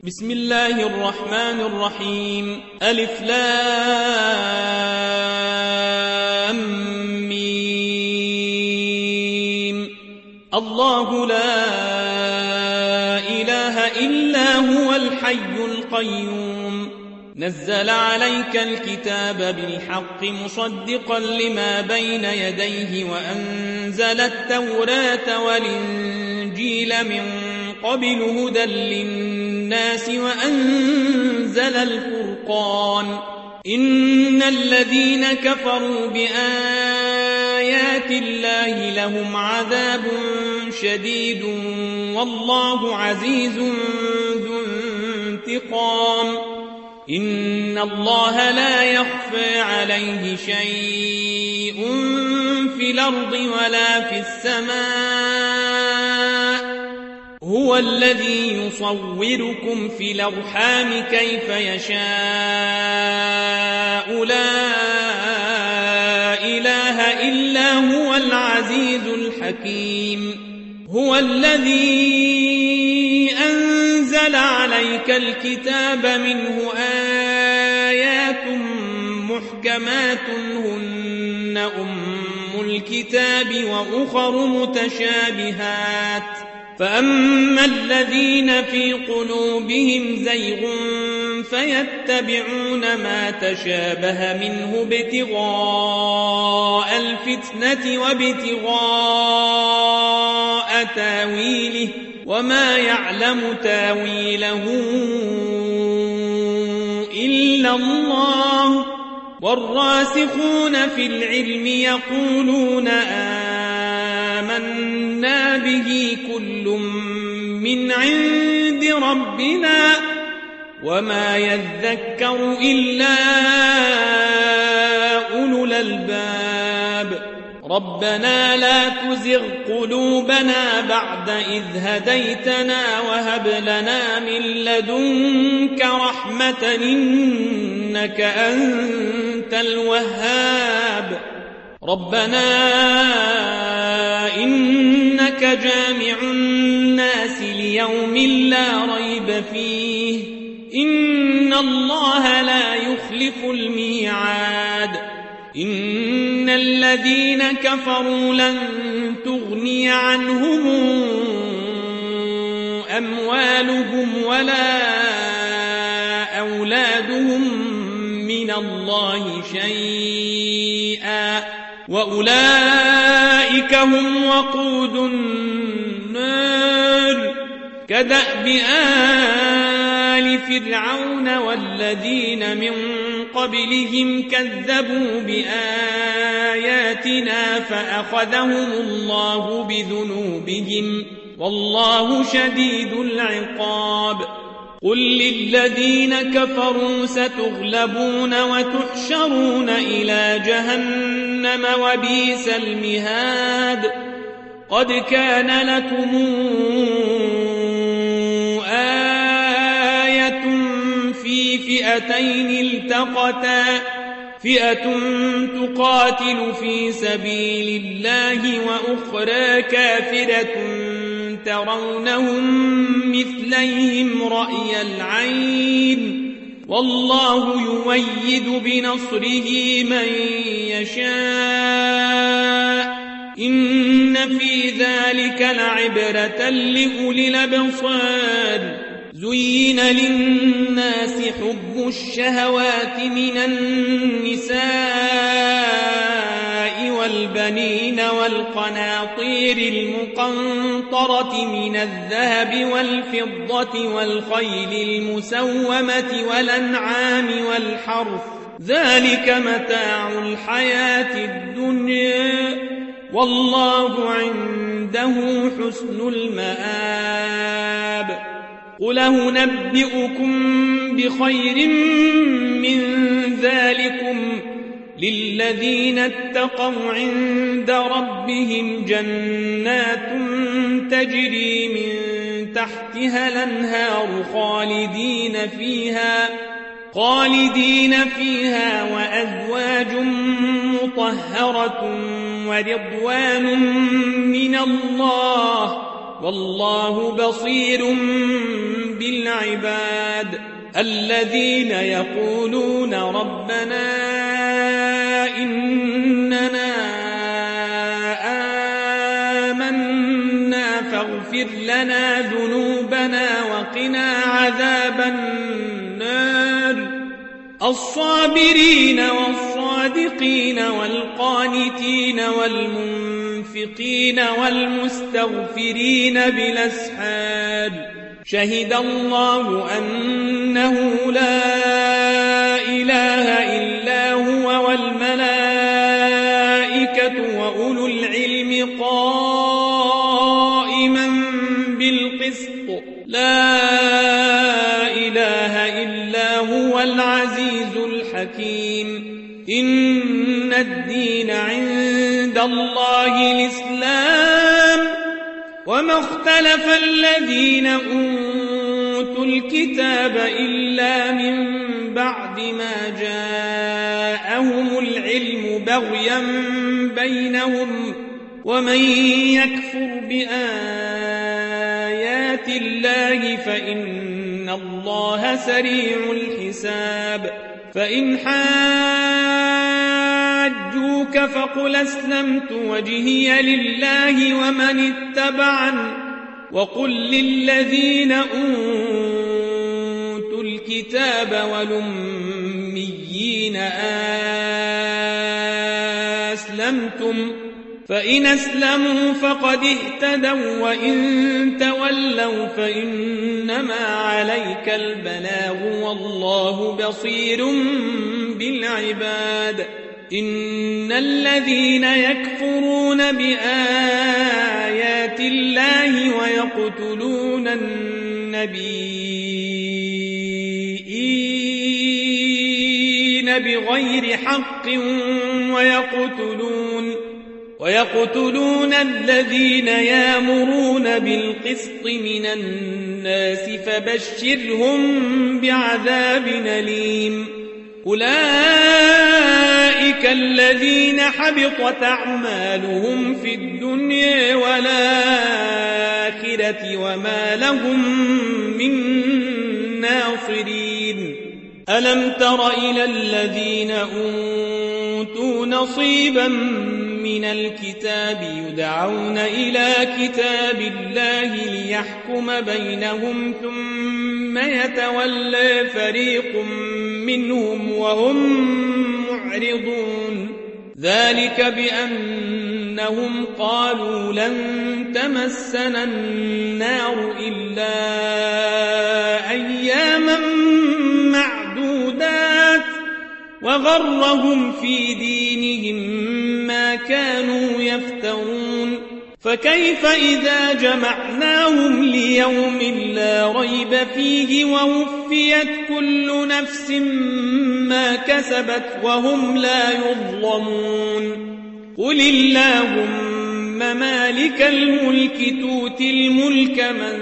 بسم الله الرحمن الرحيم. ألف لام ميم. الله لا إله إلا هو الحي القيوم. نزل عليك الكتاب بالحق مصدقا لما بين يديه وأنزل التوراة والإنجيل من قبل هدى للناس وأنزل الفرقان. إن الذين كفروا بآيات الله لهم عذاب شديد والله عزيز ذو انتقام. إن الله لا يخفى عليه شيء في الأرض ولا في السماء. هو الذي يصوركم في الأرحام كيف يشاء. لا إله إلا هو العزيز الحكيم. هو الذي أنزل عليك الكتاب منه آيات محكمات هن أم الكتاب وأخر متشابهات. فأما الذين في قلوبهم زيغ فيتبعون ما تشابه منه ابتغاء الفتنة وابتغاء تاويله وما يعلم تاويله إلا الله. والراسخون في العلم يقولون آمنا به كل من عند ربنا وما يذكر إلا أولو الألباب. ربنا لا تزغ قلوبنا بعد إذ هديتنا وهب لنا من لدنك رحمة إنك أنت الوهاب. ربنا إنك جامع الناس ليوم لا ريب فيه إن الله لا يخلف الميعاد. إن الذين كفروا لن تغني عنهم أموالهم ولا أولادهم من الله شيئا وأولئك هم وقود النار. كدأب آل فرعون والذين من قبلهم كذبوا بآياتنا فأخذهم الله بذنوبهم والله شديد العقاب. قل للذين كفروا ستغلبون وتحشرون إلى جهنم وبئس المهاد. قد كان لكم آية في فئتين التقتا فئة تقاتل في سبيل الله وأخرى كافرة ترونهم مثليهم رأي العين والله يؤيد بنصره من يشاء. إن في ذلك لعبرة لأولي الأبصار. زين للناس حب الشهوات من النساء والبنين والقناطير المقنطرة من الذهب والفضة والخيل المسومة والأنعام والحرث ذلك متاع الحياة الدنيا والله عنده حسن المآب. قل أنبئكم بخير من ذلكم للذين اتقوا عند ربهم جنات تجري من تحتها الأنهار خالدين فيها وأزواج مطهرة ورضوان من الله والله بصير بالعباد الذين يقولون ربنا إننا آمنا فاغفر لنا ذنوبنا وقنا عذاب النار الصابرين والصادقين والقانتين والمنفقين والمستغفرين بالأسحار شهد الله أنه لا إله إلا هو والملائكة وأولو العلم قائما بالقسط لا إله إلا هو العزيز الحكيم إن الدين عند الله الإسلام وما اختلف الذين أوتوا الكتاب إلا من بعد ما جاءهم العلم بغيا بينهم ومن يكفر بآيات الله فإن الله سريع الحساب فإن حاجوك فقل أسلمت وجهي لله ومن اتبعن وقل للذين أوتوا الكتاب والأميين أسلمتم فإن أسلموا فقد اهتدوا وإن تولوا فإنما عليك البلاغ والله بصير بالعباد إن الذين يكفرون بآيات الله ويقتلون النبيين بغير حق ويقتلون الذين يأمرون بالقسط من الناس فبشرهم بعذاب أليم أولئك الذين حبطت أعمالهم في الدنيا والآخرة وما لهم من ناصرين ألم تر إلى الذين أوتوا نصيبا من الكتاب يدعون إلى كتاب الله ليحكم بينهم ثم يتولى فريق منهم وهم معرضون ذلك بأنهم قالوا لن تمسنا النار إلا أياما معدودات وغرهم في دينهم ما كانوا يفترون فكيف إذا جمعناهم ليوم لا ريب فيه ووفيت كل نفس ما كسبت وهم لا يظلمون قل اللهم مالك الملك تؤتي الملك من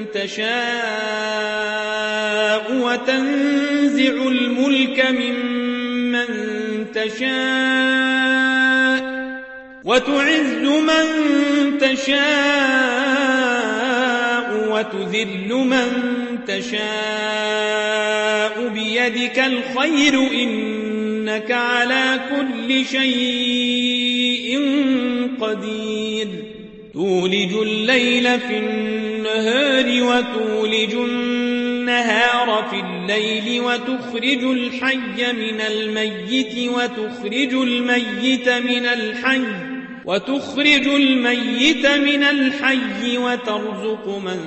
تشاء وتنزع الملك ممن تشاء وتعز من تشاء وتذل من تشاء بيدك الخير إنك على كل شيء قدير تولج الليل في النهار وتولج النهار في الليل وتخرج الحي من الميت وتخرج الميت من الحي وترزق من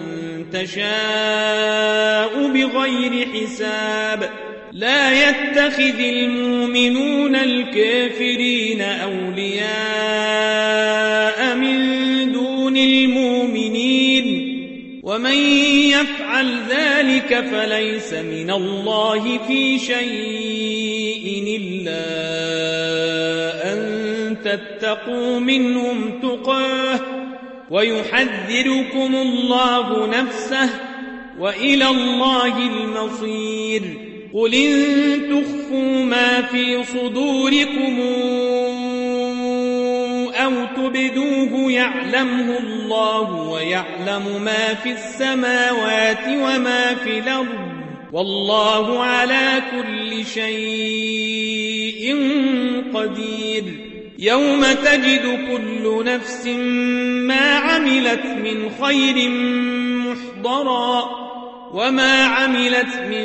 تشاء بغير حساب لا يتخذ المؤمنون الكافرين أولياء من دون المؤمنين ومن يفعل ذلك فليس من الله في شيء إلا أن تتقوا منهم تقاه ويحذركم الله نفسه وإلى الله المصير قل إن تخفوا ما في صدوركم أو أو تبدوه يعلمه الله ويعلم ما في السماوات وما في الأرض والله على كل شيء قدير. يوم تجد كل نفس ما عملت من خير محضرا وما عملت من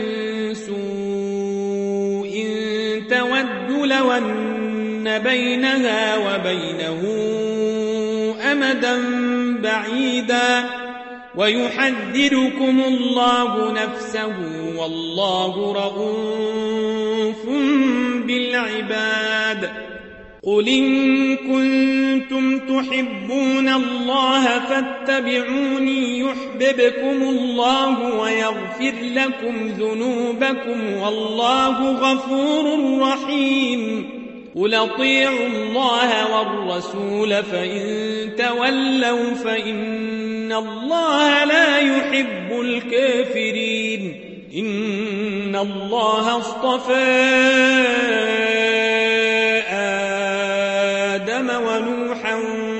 سوء تود لو أن بينها وبينه أمدا بعيدا ويحذركم الله نفسه والله رؤوف بالعباد. قل إن كنتم تحبون الله فاتبعوني يحببكم الله ويغفر لكم ذنوبكم والله غفور رحيم. قل اطيعوا الله والرسول فإن تولوا فإن الله لا يحب الكافرين. إن الله اصطفى آدم ونوحا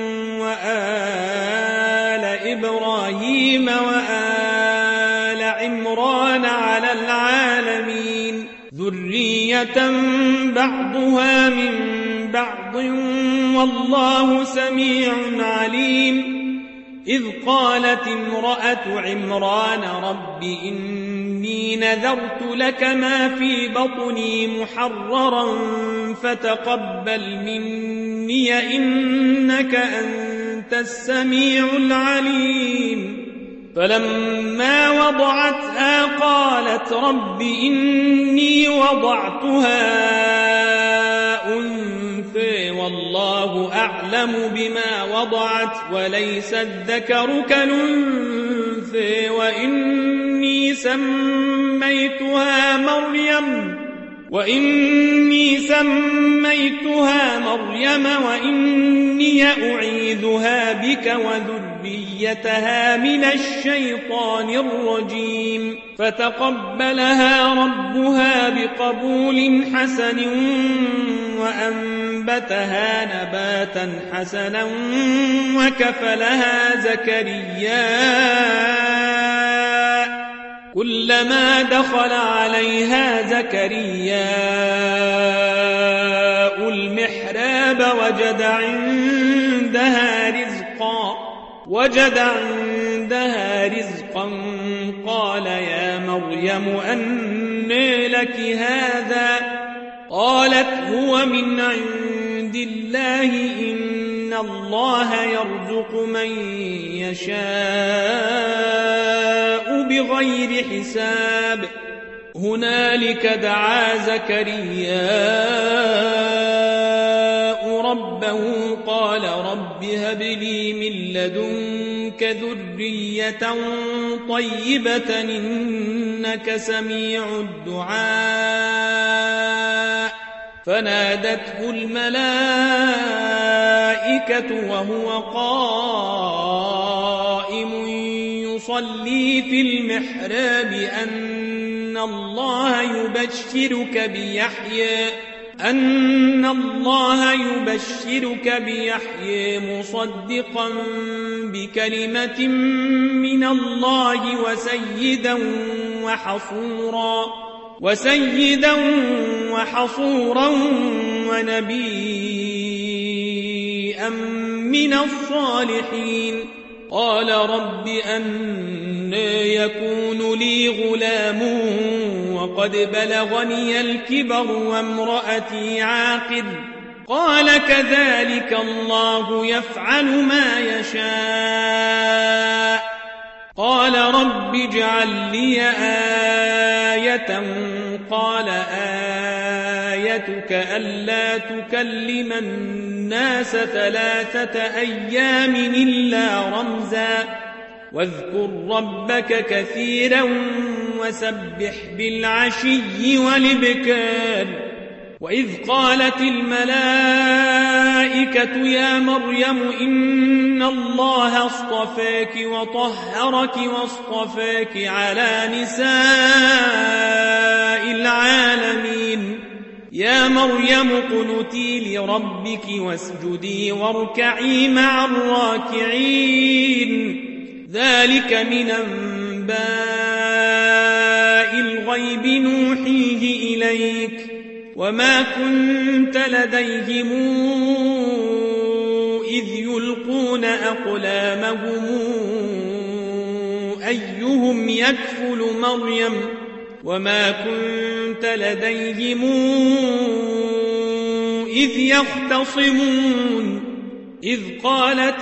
وآل إبراهيم وآل عمران على العالمين ذرية بعضها من بعض والله سميع عليم. إذ قالت امرأة عمران رب إني نذرت لك ما في بطني محررا فتقبل مني إنك أنت السميع العليم. فلما وضعتها قالت رب إني وضعتها أنثى والله أعلم بما وضعت وليس الذكر كالأنثى وإني سميتها مريم وإني أعيذها بك وذريتها من الشيطان الرجيم. فتقبلها ربها بقبول حسن وأنبتها نباتا حسنا وكفلها زكريا كلما دخل عليها زكرياء المحراب وجد عندها رزقا قال يا مريم أنى لك هذا قالت هو من عند الله إن الله يرزق من يشاء بغير حساب. هنالك دعا زكرياء ربه قال رب هب لي من لدنك ذرية طيبة إنك سميع الدعاء. فنادته الملائكة وهو قائم يصلي في المحراب أن الله يبشرك بيحيى مصدقا بكلمة من الله وسيدا وحصورا ونبيا من الصالحين. قال رب أنى يكون لي غلام وقد بلغني الكبر وامرأتي عاقر قال كذلك الله يفعل ما يشاء. قال رب اجعل لي آية قال آيتك ألا تكلم الناس 3 أيام إلا رمزا واذكر ربك كثيرا وسبح بالعشي والإبكار. وإذ قالت الملائكة يا مريم إن الله اصطفاك وطهرك واصطفاك على نساء العالمين. يا يا مريم اقنتي لربك واسجدي واركعي مع الراكعين ذلك من أنباء الغيب نوحيه إليك وما كنت لديهم إذ يلقون أقلامهم أيهم يكفل مريم وما كنت لديهم إذ يختصمون إذ قالت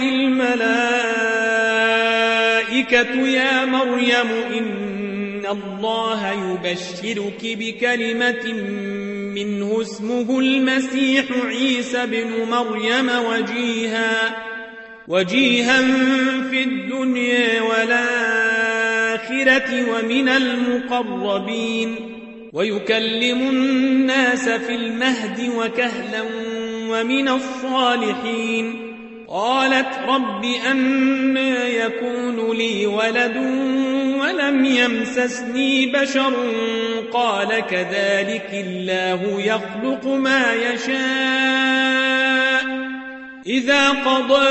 الملائكة يا مريم إن الله يبشرك بكلمة منه اسمه المسيح عيسى بن مريم وجيها في الدنيا والآخرة ومن المقربين ويكلم الناس في المهد وكهلا ومن الصالحين قالت رب أنى يكون لي ولد ولم يمسسني بشر قال كذلك الله يخلق ما يشاء إذا قضى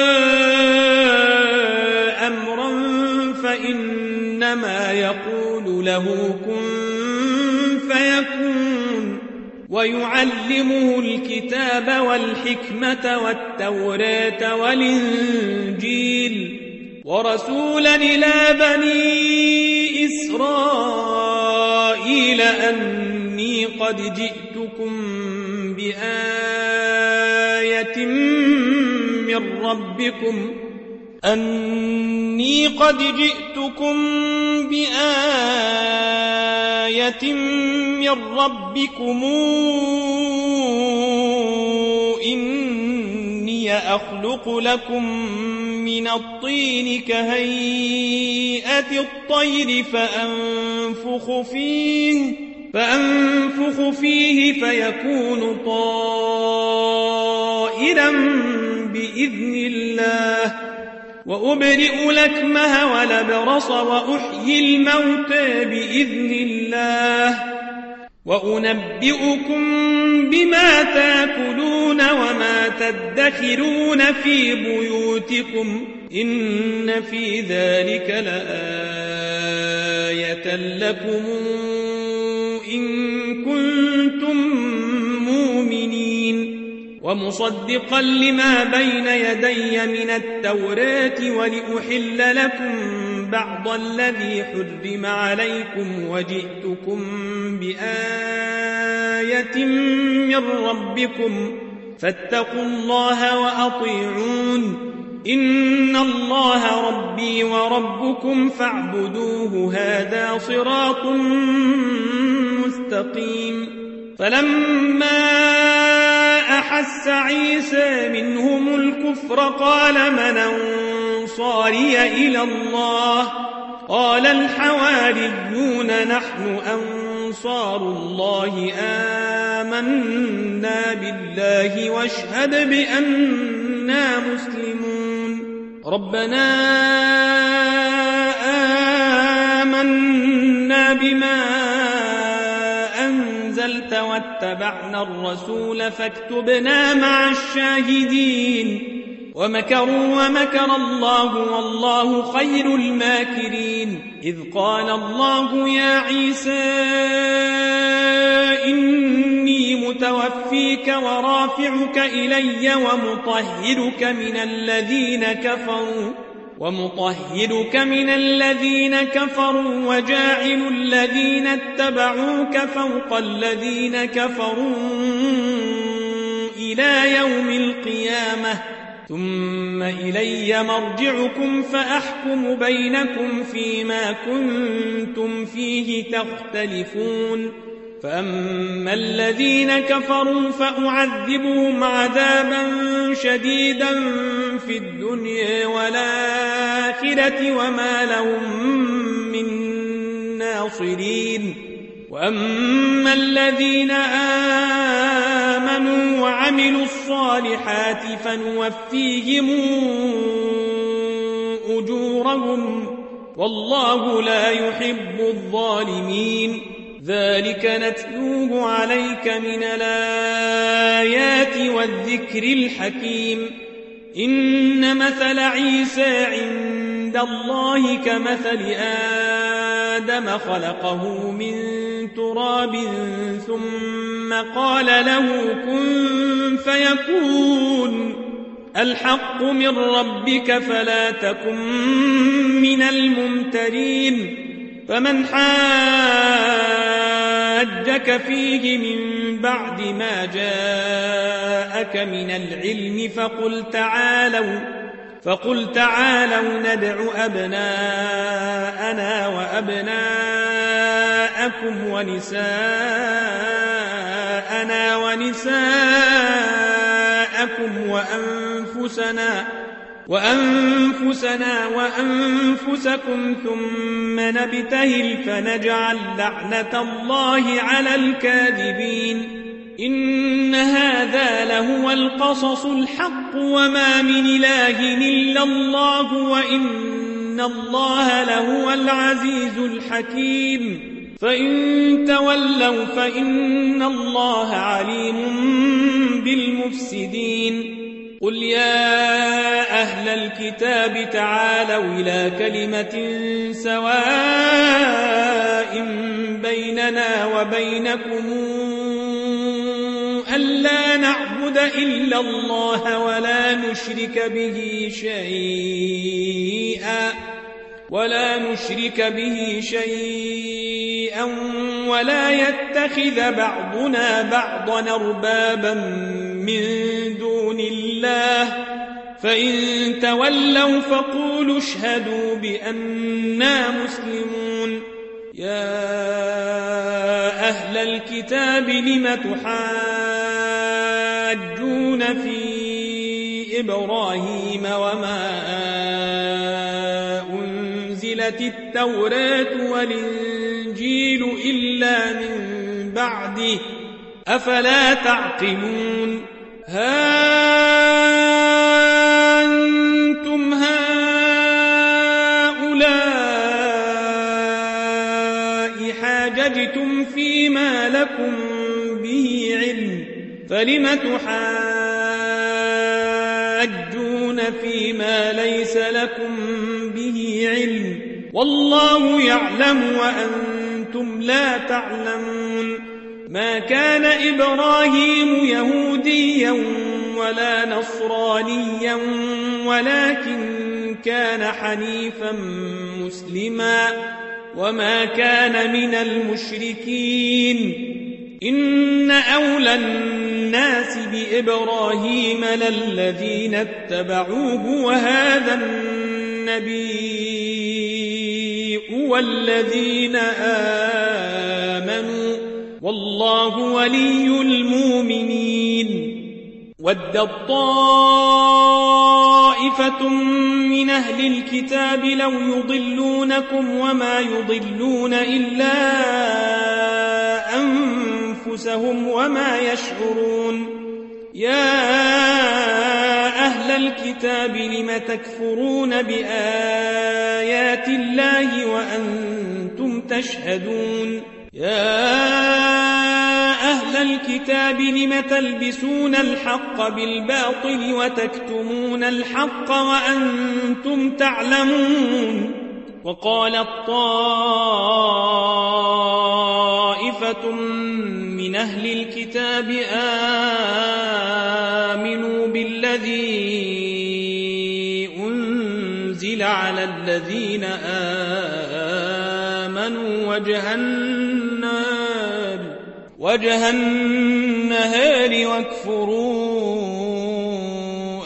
أمرا فإنما يقول له كن فيكون ويعلمه الكتاب والحكمة والتوراة والإنجيل ورسولا إلى بني إسرائيل أني قد جئتكم بآية من ربكم إني أخلق لكم من الطين كهيئة الطير فأنفخ فيه فيكون طائرا بإذن الله وأبرئ الأكمه والأبرص وأحيي الموتى بإذن الله وأنبئكم بما تأكلون وما تدخرون في بيوتكم إن في ذلك لآية لكم إن كنتم مؤمنين ومصدقا لما بين يدي من التوراة ولأحل لكم بعض الذي حرم عليكم وجئتكم بآية من ربكم فاتقوا الله وأطيعون إن الله ربي وربكم فاعبدوه هذا صراط مستقيم فلما أحس عيسى منهم الكفر قال من أنصاري إلى الله قال الحواريون نحن أنصار الله آمنا بالله واشهد بأننا مسلمون ربنا آمنا بما أنزلت واتبعنا الرسول فاكتبنا مع الشاهدين ومكروا ومكر الله والله خير الماكرين إذ قال الله يا عيسى إني متوفيك ورافعك إلي ومطهرك من الذين كفروا وجاعل الذين اتبعوك فوق الذين كفروا إلى يوم القيامة ثم إلي مرجعكم فأحكم بينكم فيما كنتم فيه تختلفون فأما الذين كفروا فأعذبهم عذابا شديدا في الدنيا والآخرة وما لهم من ناصرين وأما الذين آمنوا وعملوا الصالحات فنوفيهم أجورهم والله لا يحب الظالمين ذلك نتلوه عليك من الآيات والذكر الحكيم إن مثل عيسى عند الله كمثل آدم خلقه من تراب ثم قال له كن فيكون الحق من ربك فلا تكن من الممترين فمن حاجك فيه من بعد ما جاءك من العلم فقل تعالوا ندع أبناءنا وأبناءكم ونساءنا ونساءكم وأنفسنا وأنفسكم ثم نبتهل فنجعل لعنة الله على الكاذبين إن هذا لهو القصص الحق وما من إله إلا الله وإن الله لهو العزيز الحكيم فإن تولوا فإن الله عليم بالمفسدين قل يا أهل الكتاب تعالوا إلى كلمة سواء بيننا وبينكم ألا نعبد إلا الله ولا نشرك به شيئا ولا يتخذ بعضنا بعضا أربابا من دون الله فإن تولوا فقولوا اشهدوا بأننا مسلمون يا أهل الكتاب لم تحاجون في إبراهيم وما أنزلت التوراة والإنجيل إلا من بعده أفلا تعقلون أنتم هؤلاء حاججتم فيما لكم به علم فلم تحاجون فيما ليس لكم به علم والله يعلم وأنتم لا تعلمون ما كان إبراهيم يهوديا ولا نصرانيا ولكن كان حنيفا مسلما وما كان من المشركين إن أولى الناس بإبراهيم للذين اتبعوه وهذا النبي والذين آمنوا والله ولي المؤمنين ودت طائفة من أهل الكتاب لو يضلونكم وما يضلون إلا أنفسهم وما يشعرون يا أهل الكتاب لم تكفرون بآيات الله وأنتم تشهدون يا أهل الكتاب لم تلبسون الحق بالباطل وتكتمون الحق وأنتم تعلمون وقالت طائفة من أهل الكتاب آمنوا بالذي أنزل على الذين آمنوا وجه النهار واكفروا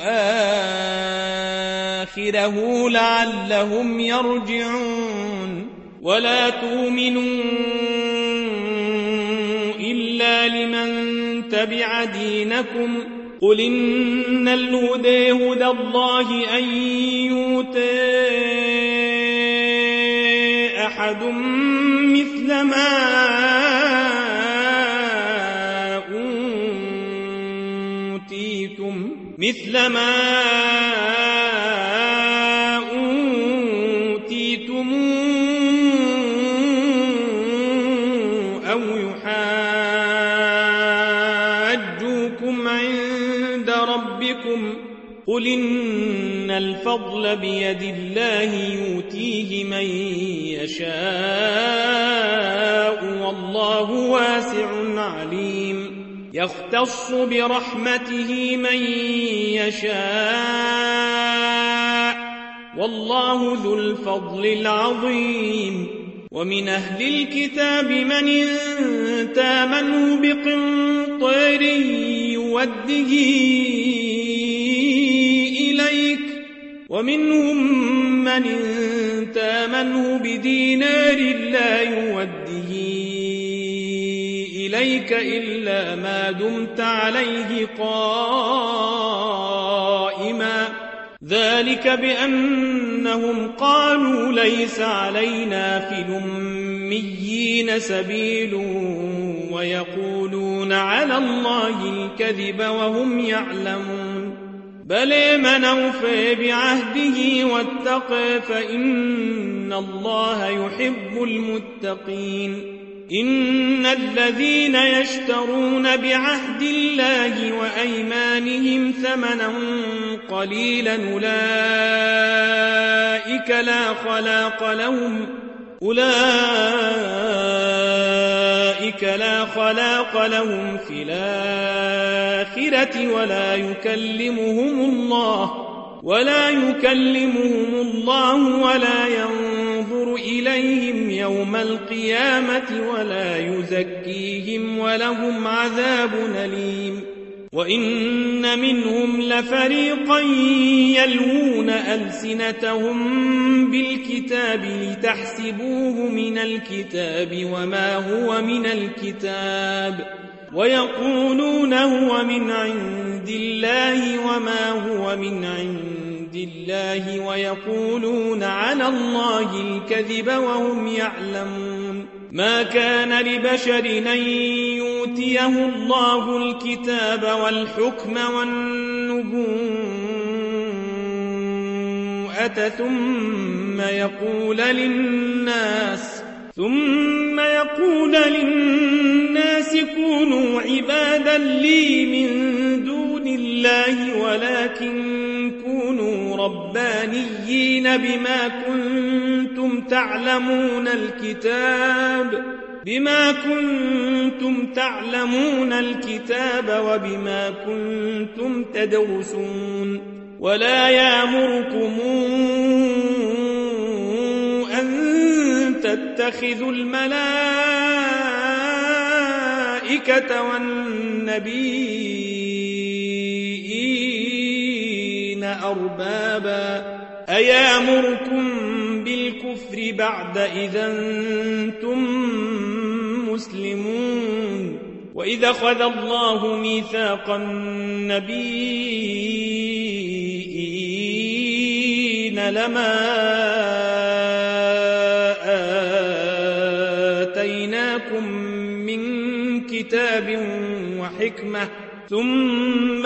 آخره لعلهم يرجعون ولا تؤمنوا إلا لمن تبع دينكم قل إن الهدى هدى الله أن يؤتى أحد مثل ما أوتيتم أو يحاجوكم عند ربكم قل إن الفضل بيد الله يؤتيه من يشاء والله واسع عليم يختص برحمته من يشاء والله ذو الفضل العظيم ومن أهل الكتاب من إن تامنه بقنطار يوده إليك ومنهم من إن تامنه بدينار لا يوده إليك إلا ما دمت عليه قائما ذلك بأنهم قالوا ليس علينا في الأميين سبيل ويقولون على الله الكذب وهم يعلمون بل من أوفى بعهده واتقى فإن الله يحب المتقين إن الذين يشترون بعهد الله وأيمانهم ثمنا قليلا أولئك لا خلاق لهم في الآخرة ولا يكلمهم الله ولا ينظر إليهم يوم القيامة ولا يزكيهم ولهم عذاب أليم وإن منهم لفريقا يلوون ألسنتهم بالكتاب لتحسبوه من الكتاب وما هو من الكتاب ويقولون هو من عند الله وما هو من عند الله ويقولون على الله الكذب وهم يعلمون ما كان لبشر أن يؤتيه الله الكتاب والحكم والنبوءة ثم يقول للناس كونوا عبادا لي من دون الله ولكن كونوا ربانيين بما كنتم تعلمون الكتاب وبما كنتم تدرسون ولا يأمركم أن تتخذوا الملائكة والنبيين أربابا أيامركم بالكفر بعد إذا أنتم مسلمون وإذا أخذ الله ميثاق النبيين لما آتيناكم من كتاب وحكمة ثم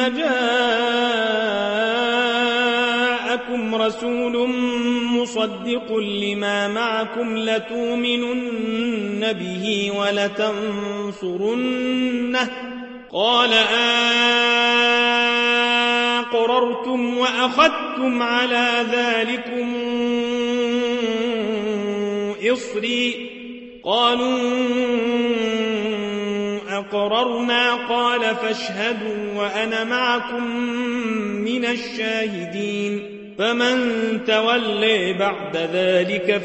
جاءكم رسول مصدق لما معكم لتؤمنن به ولتنصرنه قال أقررتم وأخذتم على ذلكم إصري قالوا أقررنا قال فاشهدوا وأنا معكم من الشاهدين فمن تولي بعد ذلك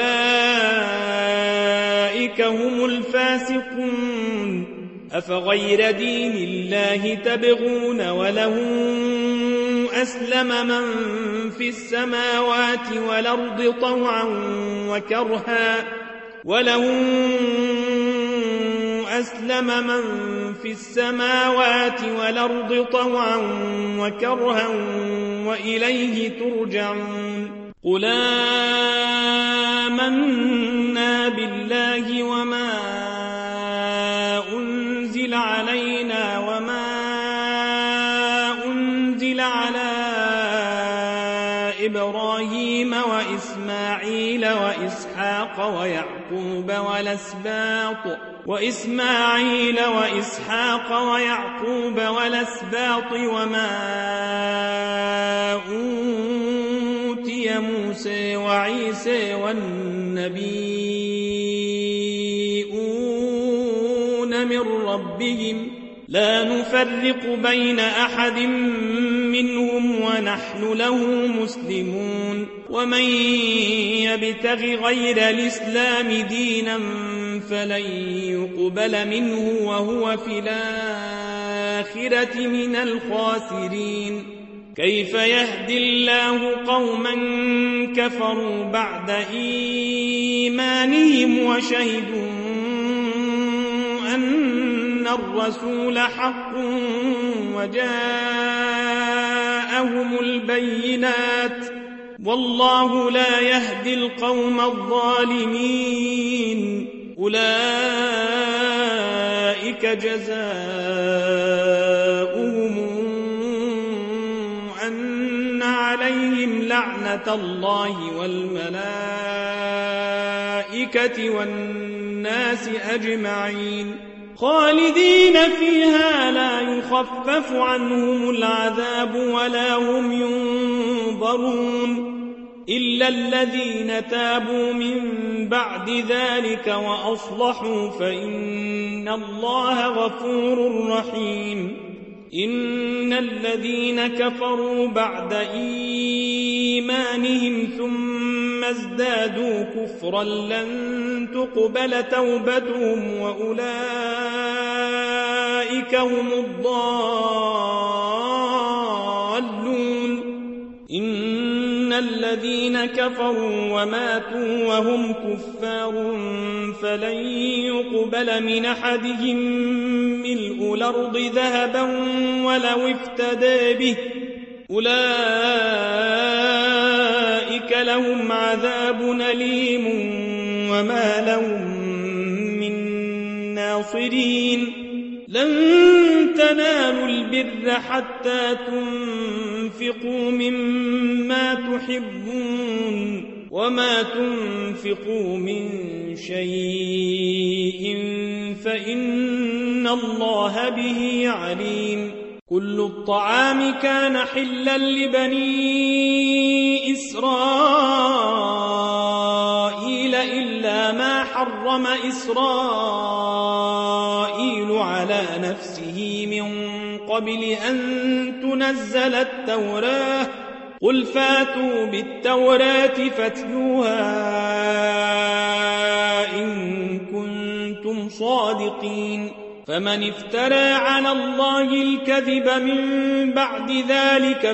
فأولئك هم الفاسقون أفغير دين الله تبغون وله أسلم من في السماوات والأرض طوعا وكرها وإليه ترجعون قل آمنا بالله وما أنزل علينا وما أنزل على إبراهيم وإسماعيل وإسحاق ويعقوب وإسماعيل وإسحاق ويعقوب والأسباط وما أوتي موسى وعيسى والنبيون من ربهم لا نفرق بين أحد منهم ونحن له مسلمون ومن يبتغ غير الإسلام دينا فلن يقبل منه وهو في الآخرة من الخاسرين كيف يهدي الله قوما كفروا بعد إيمانهم وشهدوا أن الرسول حق وجاءهم البينات والله لا يهدي القوم الظالمين أولئك جزاؤهم أن عليهم لعنة الله والملائكة والناس أجمعين خالدين فيها لا يخفف عنهم العذاب ولا هم ينظرون إلا الذين تابوا من بعد ذلك وأصلحوا فإن الله غفور رحيم إن الذين كفروا بعد إيمانهم ثم ازدادوا كفرا لن تقبل توبتهم وأولئك هم الضالون إن الذين كفروا وماتوا وهم كفار فلن يقبل من أحدهم ملء الأرض ذهبا ولو افتدى به أولئك لهم عذاب أليم وما لهم من ناصرين لن تنالوا البر حتى تنفقوا مما تحبون وما تنفقوا من شيء فإن الله به عليم كل الطعام كان حلا لبني إسرائيل إلا ما حرم إسرائيل على نفسه من قبل أن تنزل التوراة قل فاتوا بالتوراة فاتلوها إن كنتم صادقين فمن افترى على الله الكذب من بعد ذلك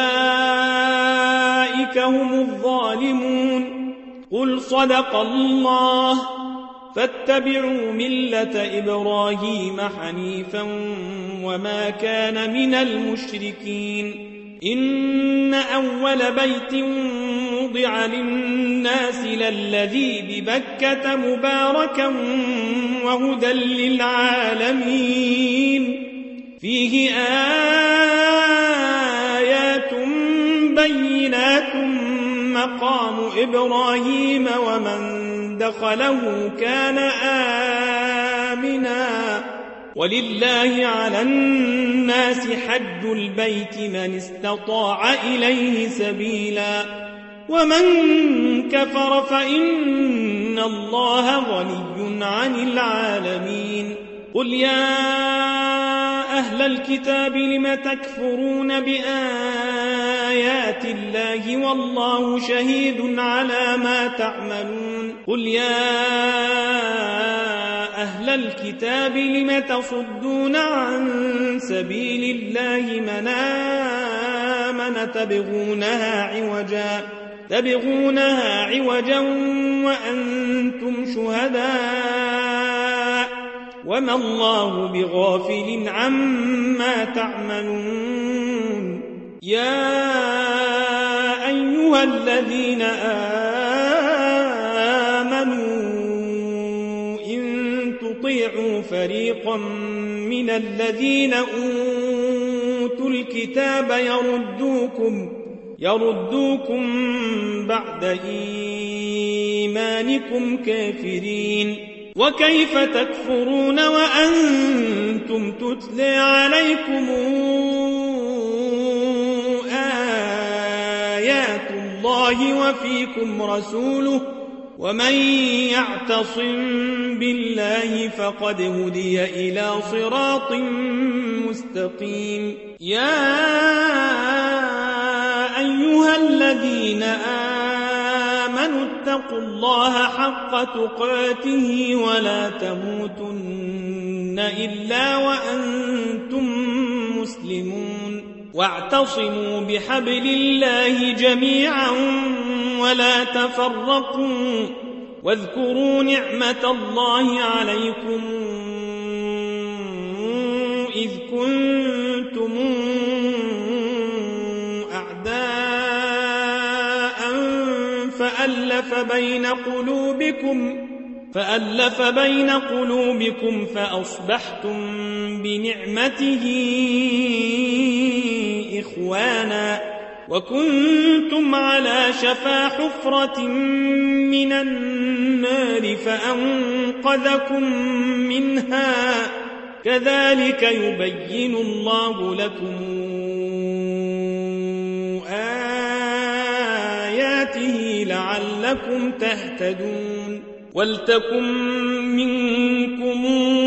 فأولئك هم الظالمون قل صدق الله فاتبعوا ملة إبراهيم حنيفا وما كان من المشركين إن أول بيت وضع للناس للذي ببكة مباركا وهدى للعالمين فيه آيات بينات مقام إبراهيم ومن دخله كان آمنا ولله على الناس حج البيت من استطاع إليه سبيلا ومن كفر فإن الله غني عن العالمين قل يا أهل الكتاب لم تكفرون بآيات الله والله شهيد على ما تعملون قل يا أهل الكتاب لم تصدون عن سبيل الله من آمن تبغونها عوجا وأنتم شهداء وما الله بغافل عما تعملون يا أيها الذين آمنوا إن تطيعوا فريقا من الذين أوتوا الكتاب يردوكم بعد إيمانكم كافرين وكيف تكفرون وأنتم تتلى عليكم آيات الله وفيكم رسوله ومن يعتصم بالله فقد هدي إلى صراط مستقيم يا أيها الذين آمنوا اتقوا الله حق تقاته ولا تموتن إلا وأنتم مسلمون واعتصموا بحبل الله جميعا ولا تفرقوا واذكروا نعمة الله عليكم إذ كنتم أعداء فألف بين قلوبكم فأصبحتم بنعمته إخوانا وكنتم على شفا حفرة من النار فأنقذكم منها كذلك يبين الله لكم آياته لعلكم تهتدون ولتكن منكم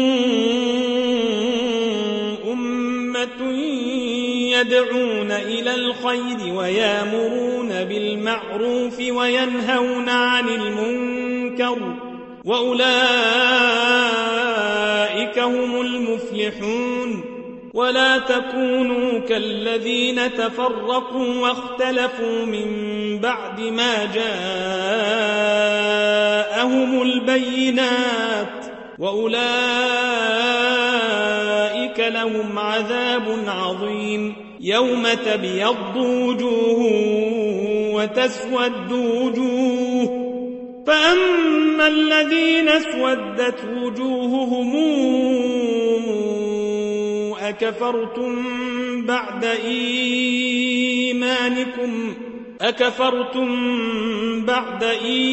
أمة يدعون إلى الخير ويامرون بالمعروف وينهون عن المنكر وأولئك هم المفلحون ولا تكونوا كالذين تفرقوا واختلفوا من بعد ما جاءهم البينات وأولئك لهم عذاب عظيم يوم تبيض وجوه وتسود وجوه فأما الذين اسودت وجوههم أكفرتم بعد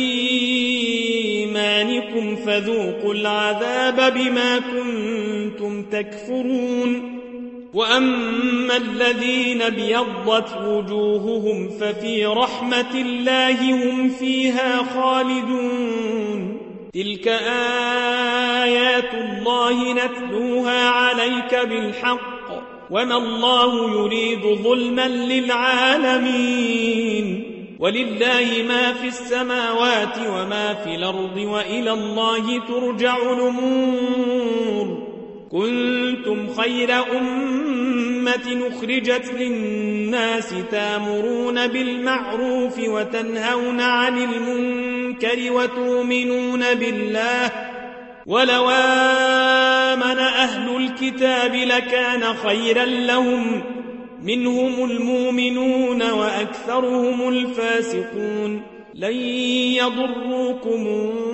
إيمانكم فذوقوا العذاب بما كنتم تكفرون وأما الذين ابيضت وجوههم ففي رحمة الله هم فيها خالدون تلك آيات الله نتلوها عليك بالحق وما الله يريد ظلما للعالمين ولله ما في السماوات وما في الأرض وإلى الله ترجع الأمور كنتم خير أمة أخرجت للناس تامرون بالمعروف وتنهون عن المنكر وتؤمنون بالله ولو آمن أهل الكتاب لكان خيرا لهم منهم المؤمنون وأكثرهم الفاسقون لن يضروكم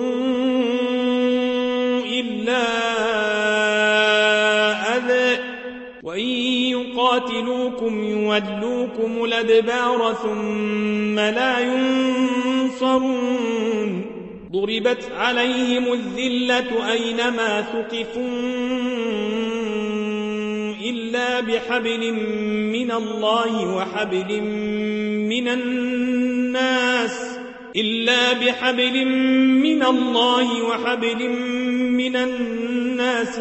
إلا أذى وإن يقاتلوكم يولوكم الأدبار ثم لا ينصرون ضربت عليهم الذلة أينما ثقفوا إلا بحبل من الله وحبل من الناس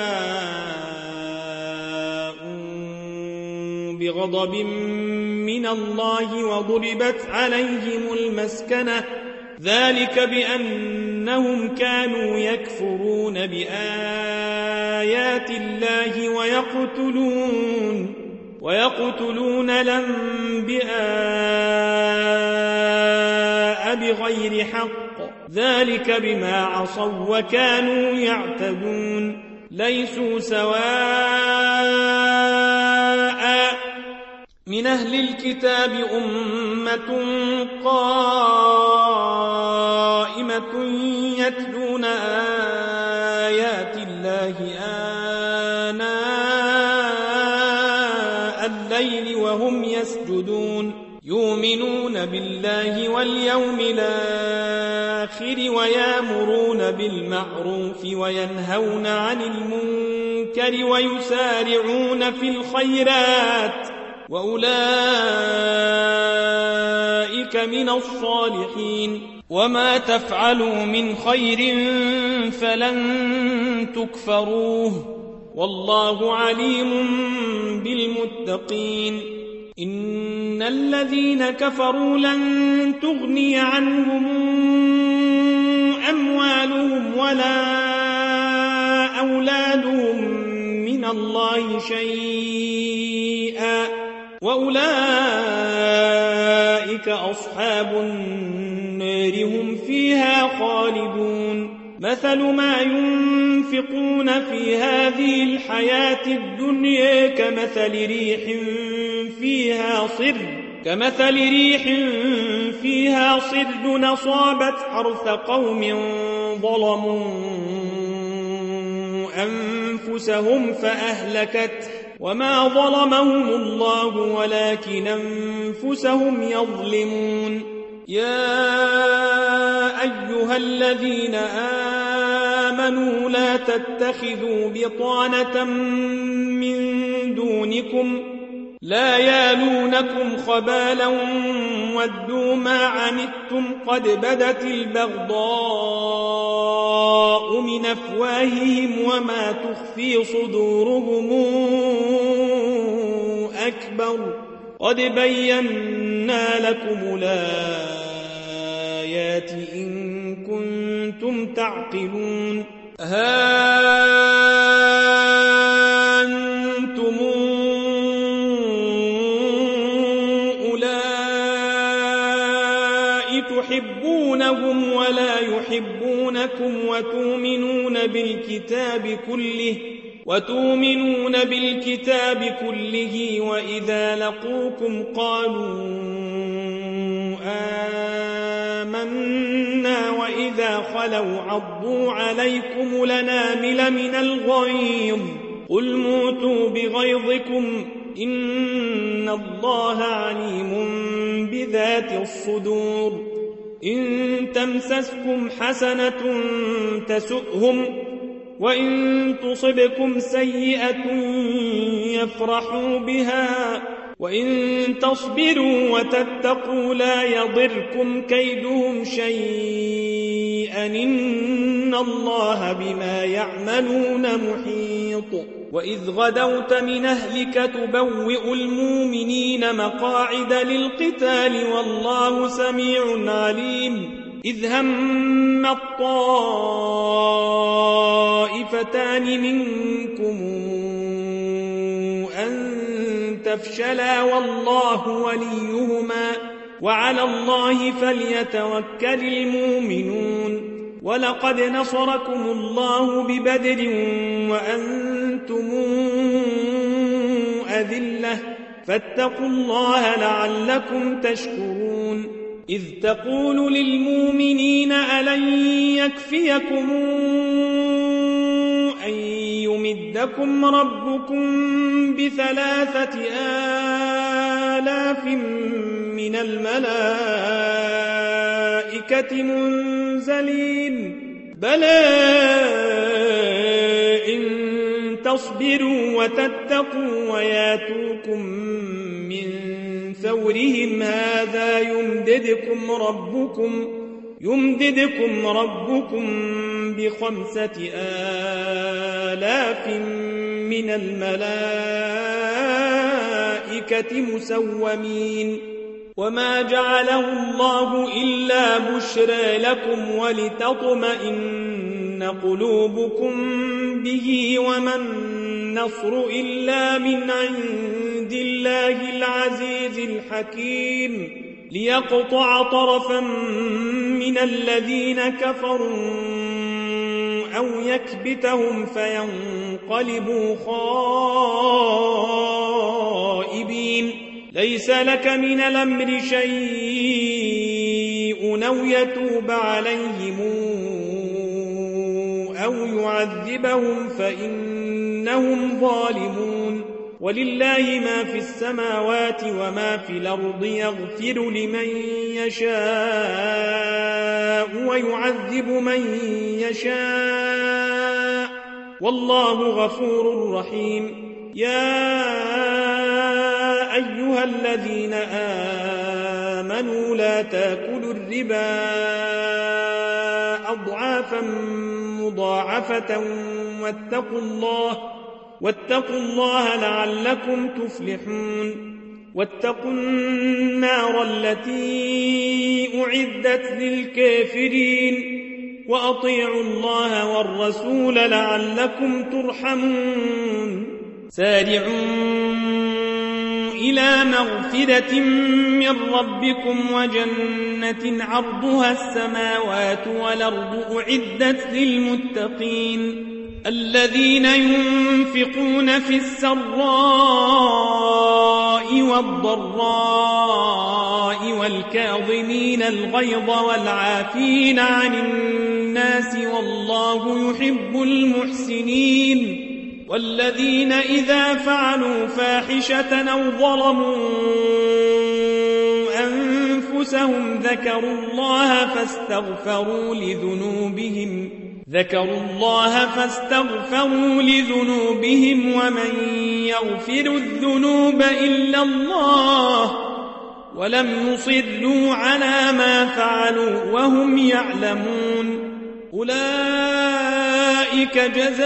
وباءوا بغضب من الله وضربت عليهم المسكنة ذلك بأنهم كانوا يكفرون بآيات الله ويقتلون الأنبياء بغير حق ذلك بما عصوا وكانوا يعتدون ليسوا سواء من أهل الكتاب أمة قائمة يتلون آيات الله آناء الليل وهم يسجدون يؤمنون بالله واليوم الآخر الآخر ويأمرون بالمعروف وينهون عن المنكر ويسارعون في الخيرات وأولئك من الصالحين وما تفعلوا من خير فلن تكفروه والله عليم بالمتقين إن الذين كفروا لن تغني عنهم أموالهم ولا أولادهم من الله شيئا وأولئك أصحاب النار هم فيها خالدون مثل ما ينفقون في هذه الحياة الدنيا كمثل ريح فيها صر أصابت حرث قوم ظلموا أنفسهم فأهلكته وما ظلمهم الله ولكن أنفسهم يظلمون يا أيها الذين آمنوا لا تتخذوا بطانة من دونكم لا يالونكم خبالا ودوا ما عنتم قد بدت البغضاء من أفواههم وما تخفي صدورهم أكبر قد بينا لكم الآيات إن كنتم تعقلون ها أنتم أولئك تحبونهم ولا يحبونكم وتؤمنون بالكتاب كله وإذا لقوكم قالوا آمنا وإذا خلوا عضوا عليكم الأنامل من الغيظ قل موتوا بغيظكم إن الله عليم بذات الصدور إن تمسسكم حسنة تسؤهم وإن تصبكم سيئة يفرحوا بها وإن تصبروا وتتقوا لا يضركم كيدهم شيئا إن الله بما يعملون محيط وإذ غدوت من أهلك تبوئ المؤمنين مقاعد للقتال والله سميع عليم إذ هم الطائفتان منكم أن تفشلا والله وليهما وعلى الله فليتوكل المؤمنون ولقد نصركم الله ببدر وأنتم أذلة فاتقوا الله لعلكم تشكرون إذ تقول للمؤمنين ألن يكفيكم أن يمدكم ربكم ب3,000 من الملائكة منزلين بلى إن تصبروا وتتقوا وياتوكم من فورهم هذا يمددكم ربكم ب5,000 من الملائكة مسومين وما جعله الله إلا بشرى لكم ولتطمئن قلوبكم به وما النصر إلا من عند الله العزيز الحكيم ليقطع طرفا من الذين كفروا أو يكبتهم فينقلبوا خائبين ليس لك من الأمر شيء أو يتوب عليهم أو يعذبهم فإنهم ظالمون ولله ما في السماوات وما في الأرض يغفر لمن يشاء ويعذب من يشاء والله غفور رحيم. يا أيها الذين آمنوا لا تأكلوا الربا أضعافا مضاعفة واتقوا الله لعلكم تفلحون. واتقوا النار التي أعدت للكافرين وأطيعوا الله والرسول لعلكم ترحمون. سارعوا إلى مغفرة من ربكم وجنة عرضها السماوات والأرض أعدت للمتقين الذين ينفقون في السراء والضراء والكاظمين الغيظ والعافين عن الناس والله يحب المحسنين. والذين إذا فعلوا فاحشة أو ظلموا أنفسهم ذكروا الله فاستغفروا لذنوبهم ومن يغفر الذنوب إلا الله ولم يصروا على ما فعلوا وهم يعلمون. أولئك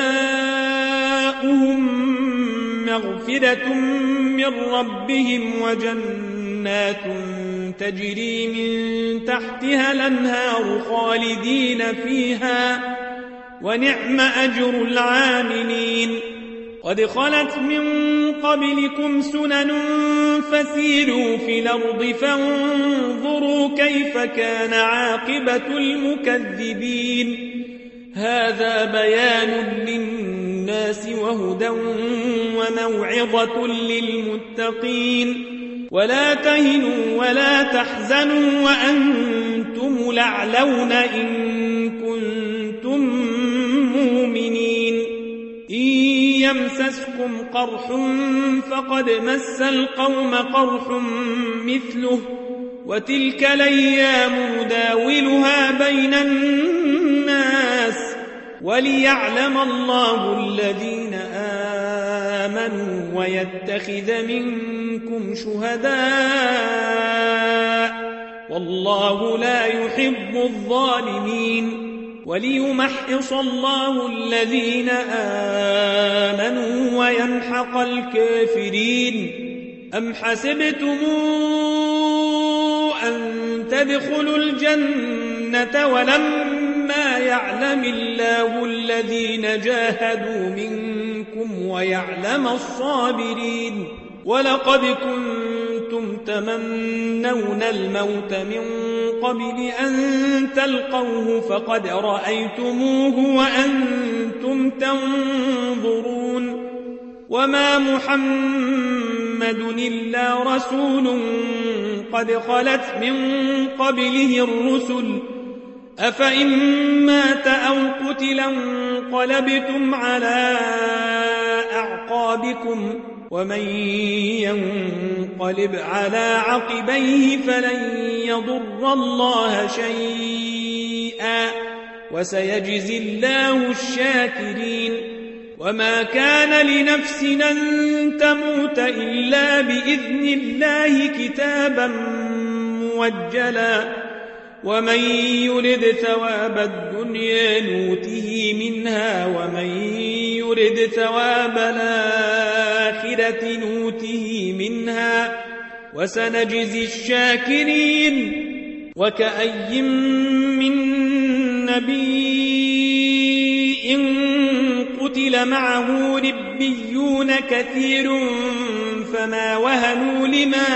جزاؤهم مغفرة من ربهم وجنات تجري من تحتها الأنهار خالدين فيها ونعم أجر العاملين. قد خلت من قبلكم سنن فسيروا في الأرض فانظروا كيف كان عاقبة المكذبين. هذا بيان للناس وهدى وموعظة للمتقين. ولا تهنوا ولا تحزنوا وأنتم الأعلون إن كنتم مؤمنين. إن يمسسكم قرح فقد مس القوم قرح مثله وتلك الأيام نداولها بين الناس وليعلم الله الذين آمنوا ويتخذ منكم شهداء والله لا يحب الظالمين. وليمحص الله الذين آمنوا ويمحق الكافرين. أم حسبتم أن تدخلوا الجنة ولما يعلم الله الذين جاهدوا منكم ويعلم الصابرين. ولقد كنتم تمنون الموت من قبل أن تلقوه فقد رأيتموه وأنتم تنظرون. وما محمد إلا رسول قد خلت من قبله الرسل أفإن مات أو قتل انقلبتم على أعقابكم ومن ينقلب على عقبيه فلن يضر الله شيئا وسيجزي الله الشاكرين. وما كان لنفس أن تموت إلا بإذن الله كتابا موجلا ومن يرد ثواب الدنيا نوته منها ومن يرد ثواب الآخرة نوته منها وسنجزي الشاكرين. وكأي من نبي قتل معه ربيون كثير فما وهنوا لما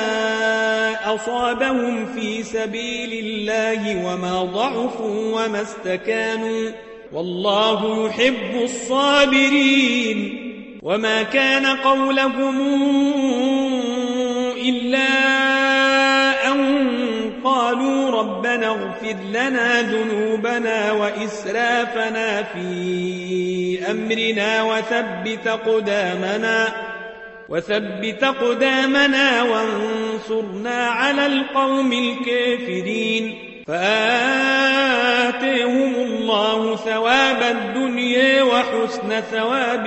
أصابهم في سبيل الله وما ضعفوا وما استكانوا والله يحب الصابرين. وما كان قولهم إلا أن قالوا ربنا اغفر لنا ذنوبنا وإسرافنا في أمرنا وثبت أقدامنا وانصرنا على القوم الكافرين فآتيهم الله ثواب الدنيا وحسن ثواب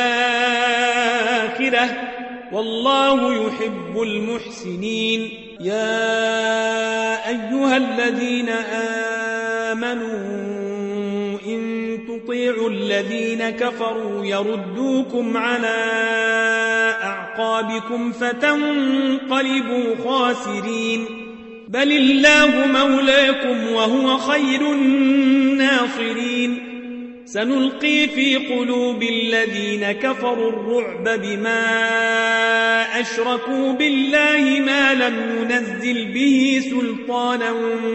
الآخرة والله يحب المحسنين يا أيها الذين آمنوا إن تطيعوا الذين كفروا يردوكم على أعقابكم فتنقلبوا خاسرين بل الله مولاكم وهو خير الناصرين سنلقي في قلوب الذين كفروا الرعب بما أشركوا بالله ما لم ينزل به سلطانا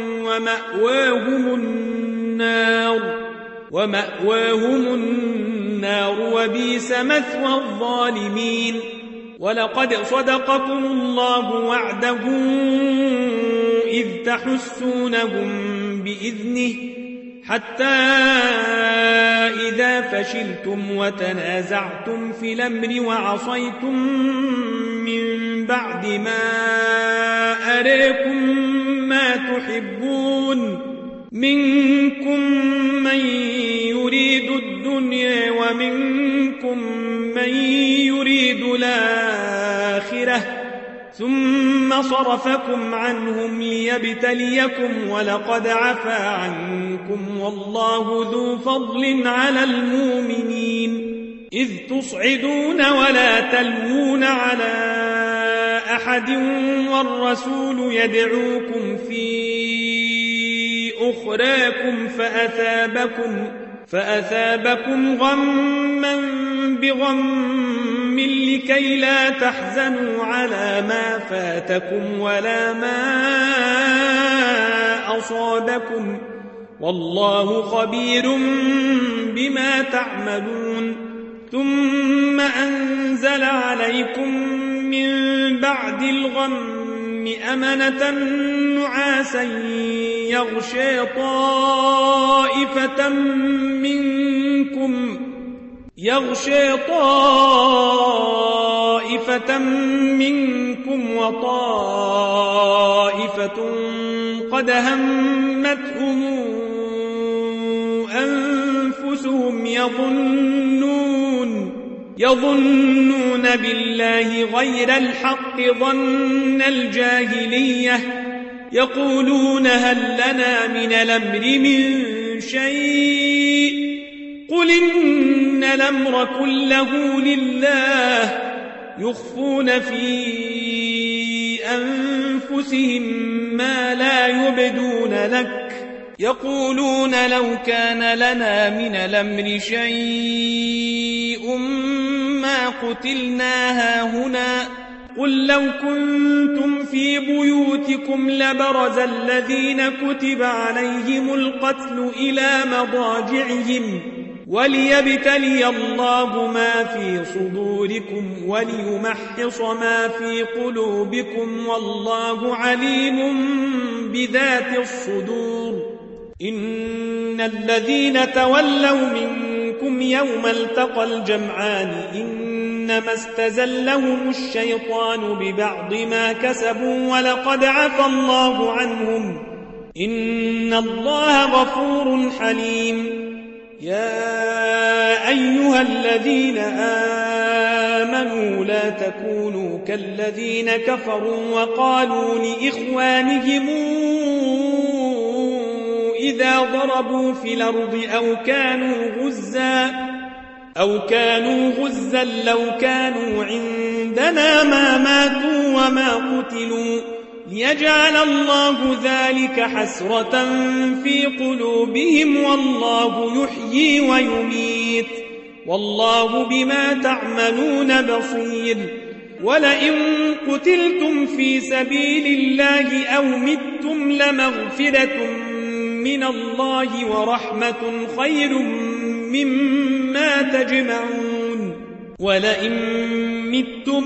ومأواهم النار وبئس مثوى الظالمين ولقد صدقكم الله وعده إذ تحسونهم بإذنه حتى إذا فشلتم وتنازعتم في الأمر وعصيتم من بعد ما أراكم ما تحبون منكم من يريد الدنيا ومنكم من يريد الآخرة ثم صرفكم عنهم ليبتليكم ولقد عفا عنكم والله ذو فضل على المؤمنين إذ تصعدون ولا تلوون على أحد والرسول يدعوكم في أخراكم فأثابكم غما بغم لكي لا تحزنوا على ما فاتكم ولا ما أصابكم والله خبير بما تعملون ثم أنزل عليكم من بعد الغم أمنة نعاسا يغشى طائفة منكم وطائفة قد همتهم أنفسهم يظنون بالله غير الحق ظن الجاهلية يقولون هل لنا من الأمر من شيء قل إن الأمر كله لله يخفون في أنفسهم ما لا يبدون لك يقولون لو كان لنا من الأمر شيء ما قتلنا هاهنا قل لو كنتم في بيوتكم لبرز الذين كتب عليهم القتل إلى مضاجعهم وليبتلي الله ما في صدوركم وليمحص ما في قلوبكم والله عليم بذات الصدور إن الذين تولوا منكم يوم التقى الجمعان إنما استزلهم الشيطان ببعض ما كسبوا ولقد عفى الله عنهم إن الله غفور حليم يا أيها الذين آمنوا لا تكونوا كالذين كفروا وقالوا لإخوانهم إذا ضربوا في الأرض أو كانوا غزا لو كانوا عندنا ما ماتوا وما قتلوا ليجعل الله ذلك حسرة في قلوبهم والله يحيي ويميت والله بما تعملون بصير ولئن قتلتم في سبيل الله أو متم لمغفرة من الله ورحمة خير مما تجمعون ولئن متم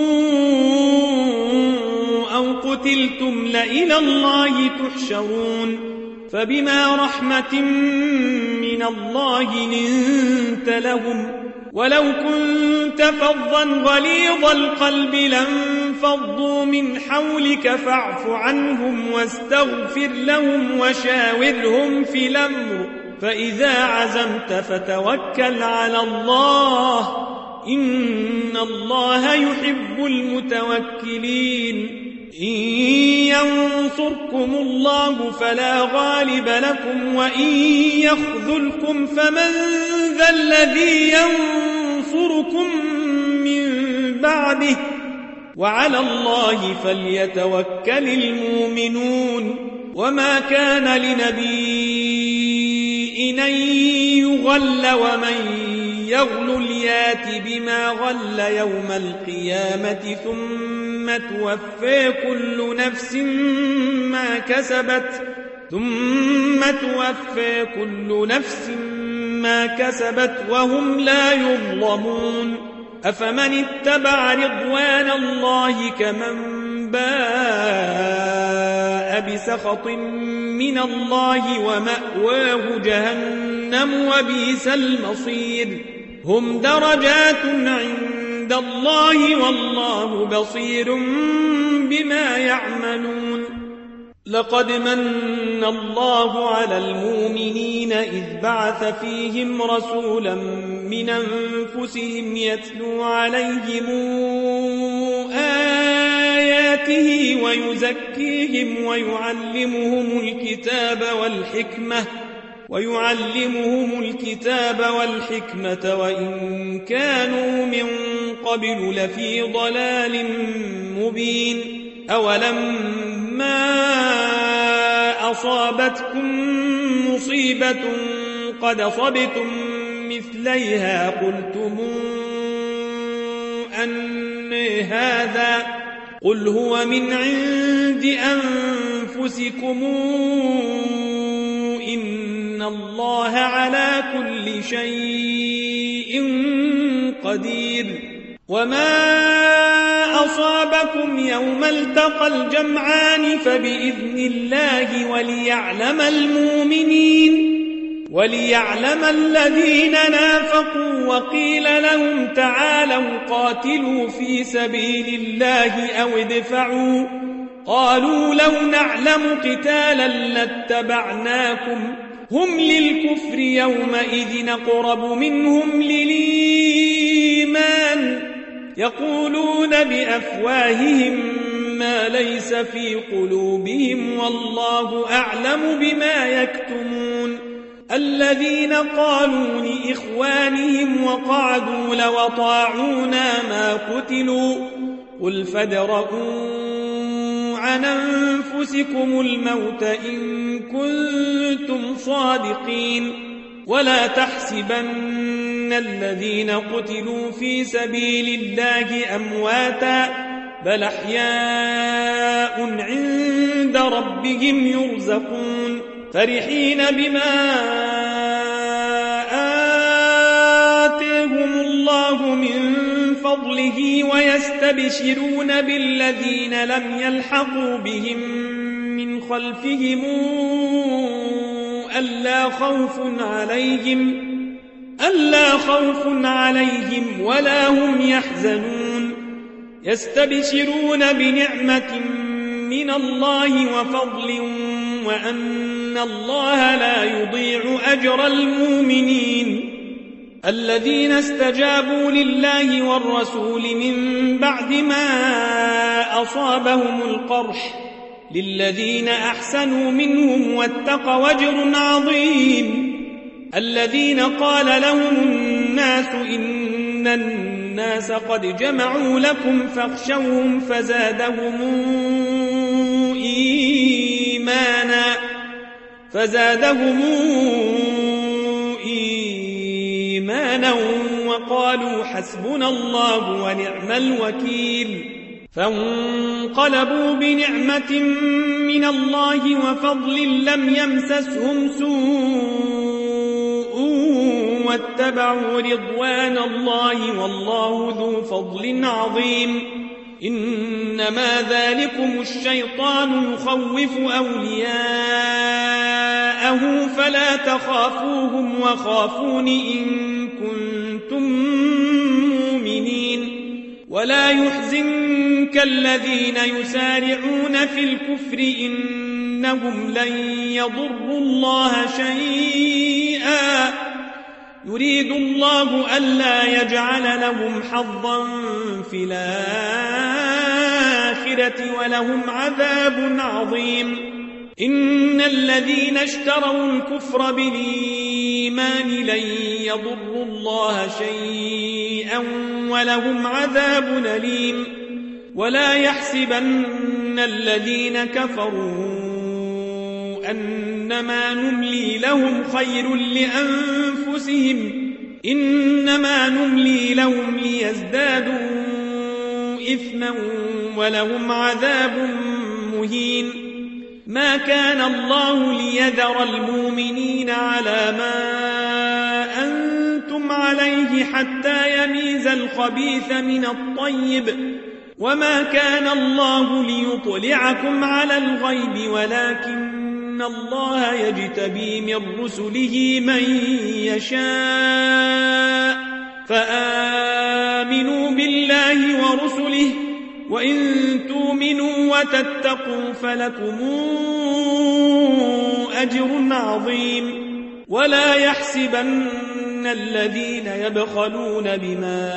أو قتلتم لإلى الله تحشرون فبما رحمة من الله لنت لهم ولو كنت كنت فظا غليظ القلب لانفضوا من حولك فاعف عنهم واستغفر لهم وشاورهم في الأمر فإذا عزمت فتوكل على الله إن الله يحب المتوكلين إن ينصركم الله فلا غالب لكم وإن يخذلكم فمن ذا الذي ينصركم من بعده وعلى الله فليتوكل المؤمنون وما كان لنبي أن يغل ومن يغل يات بما غل يوم القيامة ثم توفى كل نفس ما كسبت وهم لا يظلمون أفمن اتبع رضوان الله كمن باء بسخط من الله ومأواه جهنم وبئس المصير هم درجات عند الله والله بصير بما يعملون لقد من الله على المؤمنين إذ بعث فيهم رسولا من أنفسهم يتلو عليهم آياته ويزكيهم ويعلمهم الكتاب والحكمة وإن كانوا من قبل لفي ضلال مبين أولما أصابتكم مصيبة قد أصبتم مثليها قلتم أن هذا قل هو من عند أنفسكم إن الله على كل شيء قدير وما أصابكم يوم التقى الجمعان فبإذن الله وليعلم الذين نافقوا وقيل لهم تعالوا قاتلوا في سبيل الله أو ادفعوا قالوا لو نعلم قتالا لاتبعناكم هم للكفر يومئذ أقرب منهم للإيمان يقولون بأفواههم ما ليس في قلوبهم والله أعلم بما يكتمون الذين قالوا لإخوانهم وقعدوا لو أطاعونا ما قتلوا قل فادرءوا عن أنفسكم الموت إن كنتم صادقين ولا تحسبن الذين قتلوا في سبيل الله أمواتا بل أحياء عند ربهم يرزقون فرحين بما آتاهم الله من فضله ويستبشرون بالذين لم يلحقوا بهم من خلفهم ألا خوف عليهم ولا هم يحزنون يستبشرون بنعمة من الله وفضل وأن الله لا يضيع أجر المؤمنين الذين استجابوا لله والرسول من بعد ما أصابهم القرح للذين أحسنوا منهم واتقوا أجر عظيم الذين قال لهم الناس إن الناس قد جمعوا لكم فاخشوهم فزادهم إيمانا وقالوا حسبنا الله ونعم الوكيل فانقلبوا بنعمة من الله وفضل لم يمسسهم سوء واتبعوا رضوان الله والله ذو فضل عظيم إنما ذلكم الشيطان يخوف أولياءه فلا تخافوهم وخافون إن كنتم مؤمنين ولا يحزنك الذين يسارعون في الكفر إنهم لن يضروا الله شيئا يريد الله ألا يجعل لهم حظا في الآخرة ولهم عذاب عظيم إن الذين اشتروا الكفر بالإيمان لن يضروا الله شيئا ولهم عذاب أليم ولا يحسبن الذين كفروا أنما نملي لهم خير لأنفسهم إنما نملي لهم ليزدادوا إثما ولهم عذاب مهين ما كان الله ليذر المؤمنين على ما أنتم عليه حتى يميز الخبيث من الطيب وما كان الله ليطلعكم على الغيب ولكن الله يجتبي من رسله من يشاء فآمنوا بالله ورسله وإن تؤمنوا وتتقوا فلكم أجر عظيم ولا يحسبن الذين يبخلون بما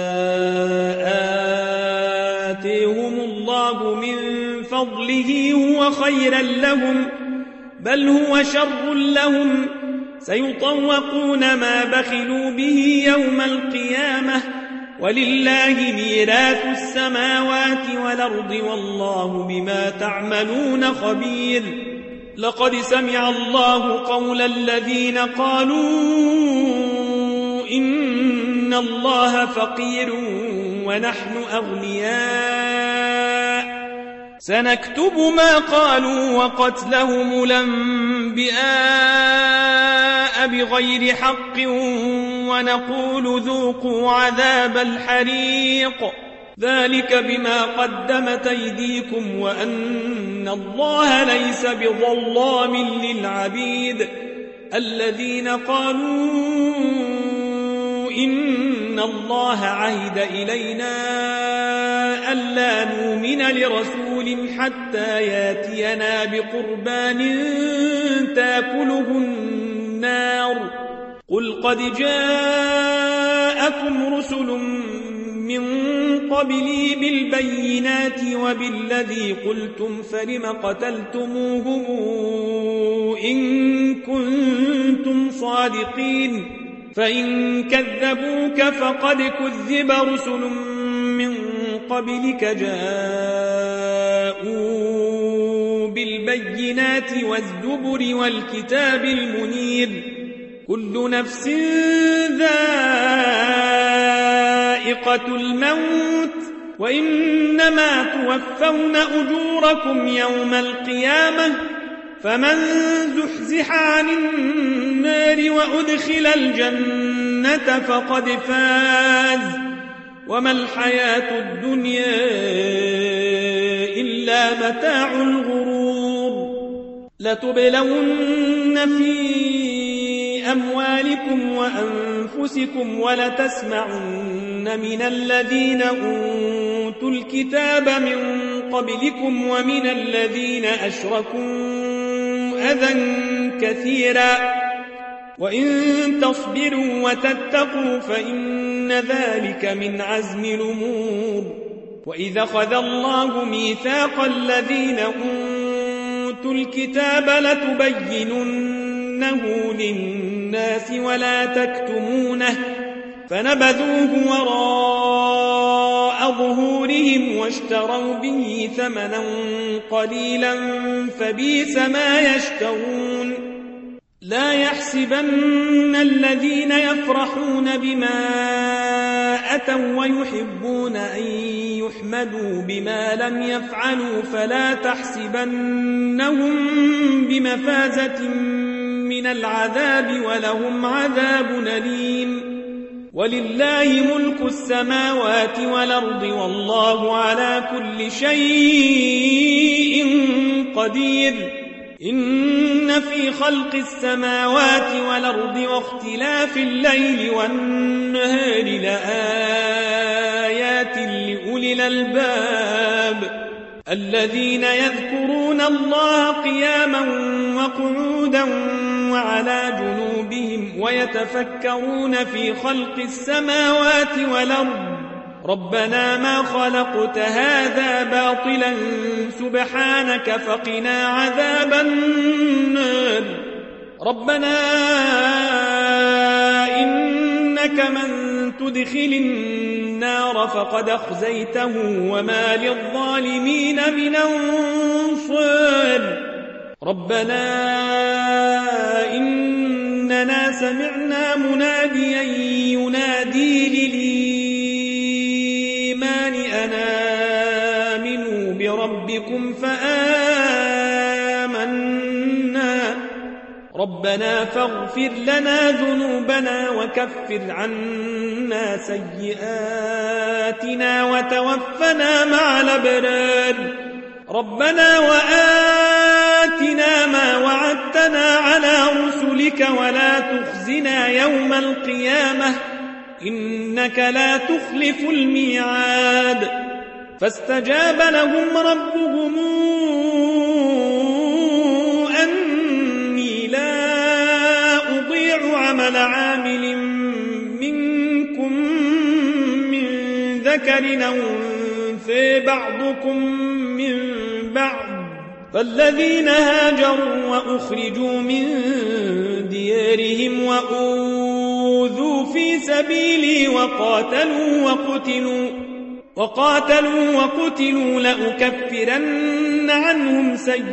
آتيهم الله من فضله هو خيرا لهم بل هو شر لهم سيطوقون ما بخلوا به يوم القيامة ولله ميراث السماوات والأرض والله بما تعملون خبير لقد سمع الله قول الذين قالوا إن الله فقير ونحن أغنياء سنكتب ما قالوا وقتلهم الأنبياء بغير حق ونقول ذوقوا عذاب الحريق ذلك بما قدمت أيديكم وأن الله ليس بظلام للعبيد الذين قالوا إن الله عهد إلينا ألا نؤمن لرسول حتى ياتينا بقربان تاكله النار قل قد جاءكم رسل من قبلي بالبينات وبالذي قلتم فلم قتلتموهم إن كنتم صادقين فإن كذبوك فقد كذب رسل من قبلك جاءوا بالبينات والزبر والكتاب المنير كل نفس ذائقة الموت وإنما توفون أجوركم يوم القيامة فمن زحزح عن النار وأدخل الجنة فقد فاز وما الحياة الدنيا إلا متاع الغرور لتبلون في أموالكم وأنفسكم ولتسمعن من الذين أوتوا الكتاب من قبلكم ومن الذين أشركوا أذى كثيرا وإن تصبروا وتتقوا فإن ذلك من عزم الأمور وإذا أخذ الله ميثاق الذين أوتوا الكتاب لتبيننه للناس ولا تكتمونه فنبذوه وراء ظهورهم واشتروا به ثمنا قليلا فبئس ما يشترون لا يحسبن الذين يفرحون بما أتوا ويحبون أن يحمدوا بما لم يفعلوا فلا تحسبنهم بمفازة من العذاب ولهم عذاب أليم ولله ملك السماوات والأرض والله على كل شيء قدير إن في خلق السماوات والأرض واختلاف الليل والنهار لآيات لأولي الذين يذكرون الله قياما وقعودا وعلى جنوبهم ويتفكرون في خلق السماوات والأرض ربنا ما خلقت هذا باطلا سبحانك فقنا عذاب النار ربنا إنك من تدخل النار فقد أخزيته وما للظالمين من أنصار ربنا إننا سمعنا مناديا ينادي للإيمان أن آمنوا بربكم فآمنا ربنا فاغفر لنا ذنوبنا وكفر عنا سيئاتنا وتوفنا مع الأبرار ربنا وآتنا ما وعدتنا على رسلك ولا تخزنا يوم القيامة إنك لا تخلف الميعاد فاستجاب لهم ربهم أني لا أضيع عمل عامل منكم من ذكر أو أنثى بعضكم من بعض فالذين هاجروا وأخرجوا من ديارهم وأوذوا في سبيلي وقاتلوا وقتلوا لأكفرن عنهم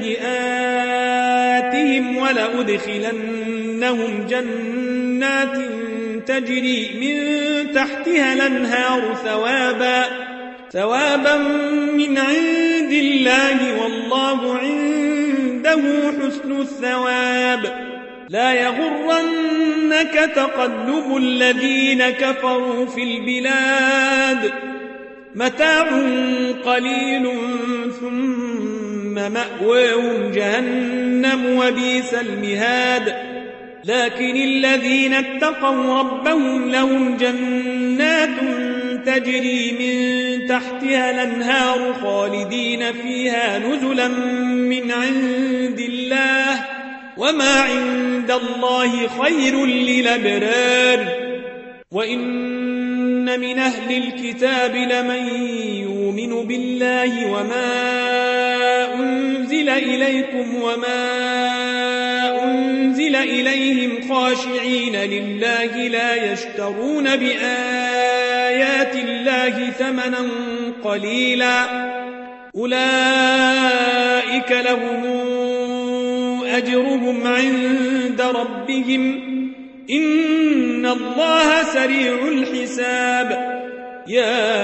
سيئاتهم ولأدخلنهم جنات تجري من تحتها الأنهار ثوابا من عند الله والله عنده حسن الثواب لا يغرنك تقلب الذين كفروا في البلاد متاع قليل ثم مأواهم جهنم وبئس المهاد لكن الذين اتقوا ربهم لهم جنات تجري من تحتها الأنهار خالدين فيها نزلا من عند الله وما عند الله خير للأبرار وإن من أهل الكتاب لمن يؤمن بالله وما أنزل إليكم وما أنزل إليهم خاشعين لله لا يشترون بآيات الله ثمنا قليلا أولئك لهم أجرهم عند ربهم إن الله سريع الحساب يا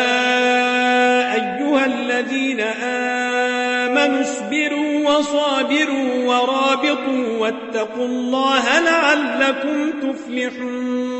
أيها الذين آمنوا اصبروا وصابروا ورابطوا واتقوا الله لعلكم تفلحون